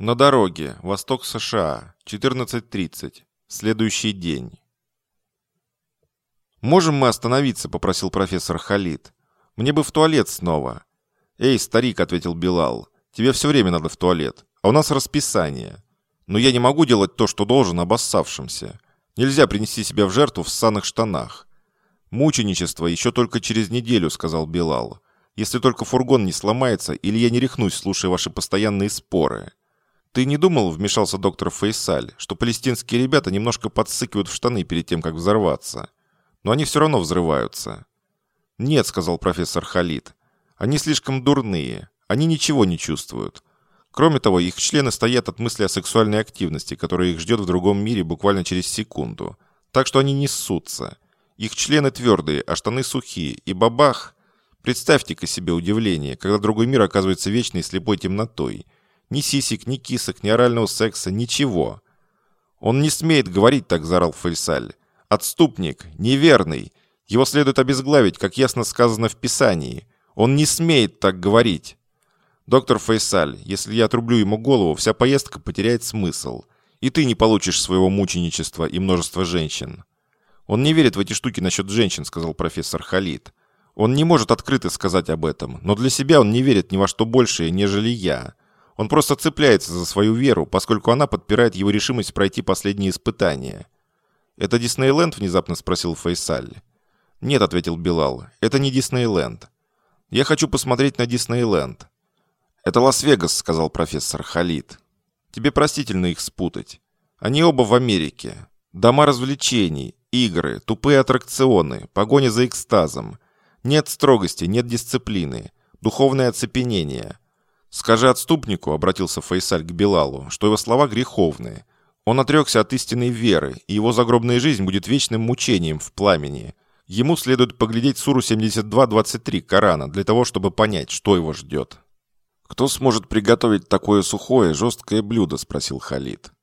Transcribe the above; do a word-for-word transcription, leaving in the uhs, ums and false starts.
На дороге. Восток США. четырнадцать тридцать. Следующий день. «Можем мы остановиться?» – попросил профессор Халид. «Мне бы в туалет снова». «Эй, старик», – ответил Билал, – «тебе все время надо в туалет, а у нас расписание. Но я не могу делать то, что должен обоссавшимся. Нельзя принести себя в жертву в ссаных штанах». «Мученичество еще только через неделю», – сказал Билал. «Если только фургон не сломается, или я не рехнусь, слушая ваши постоянные споры». «Ты не думал, — вмешался доктор Фейсаль, — что палестинские ребята немножко подсыкивают в штаны перед тем, как взорваться? Но они все равно взрываются». «Нет, — сказал профессор Халид, — они слишком дурные, они ничего не чувствуют. Кроме того, их члены стоят от мысли о сексуальной активности, которая их ждет в другом мире буквально через секунду. Так что они не ссутся. Их члены твердые, а штаны сухие, и бабах! Представьте-ка себе удивление, когда другой мир оказывается вечной слепой темнотой. Ни сисек, ни кисок, ни орального секса, ничего». «Он не смеет говорить так», — заорал Фейсаль. «Отступник, неверный. Его следует обезглавить, как ясно сказано в Писании. Он не смеет так говорить». «Доктор Фейсаль, если я отрублю ему голову, вся поездка потеряет смысл. И ты не получишь своего мученичества и множества женщин». «Он не верит в эти штуки насчет женщин», — сказал профессор Халид. «Он не может открыто сказать об этом, но для себя он не верит ни во что большее, нежели я. Он просто цепляется за свою веру, поскольку она подпирает его решимость пройти последние испытания». «Это Диснейленд?» — внезапно спросил Фейсаль. «Нет», — ответил Билал, — «это не Диснейленд. Я хочу посмотреть на Диснейленд». «Это Лас-Вегас», — сказал профессор Халид. «Тебе простительно их спутать. Они оба в Америке. Дома развлечений, игры, тупые аттракционы, погоня за экстазом. Нет строгости, нет дисциплины, духовное оцепенение». «Скажи отступнику», — обратился Фейсаль к Билалу, — «что его слова греховные. Он отрекся от истинной веры, и его загробная жизнь будет вечным мучением в пламени. Ему следует поглядеть Суру семьдесят два двадцать три Корана для того, чтобы понять, что его ждет». «Кто сможет приготовить такое сухое, жесткое блюдо?» — спросил Халид.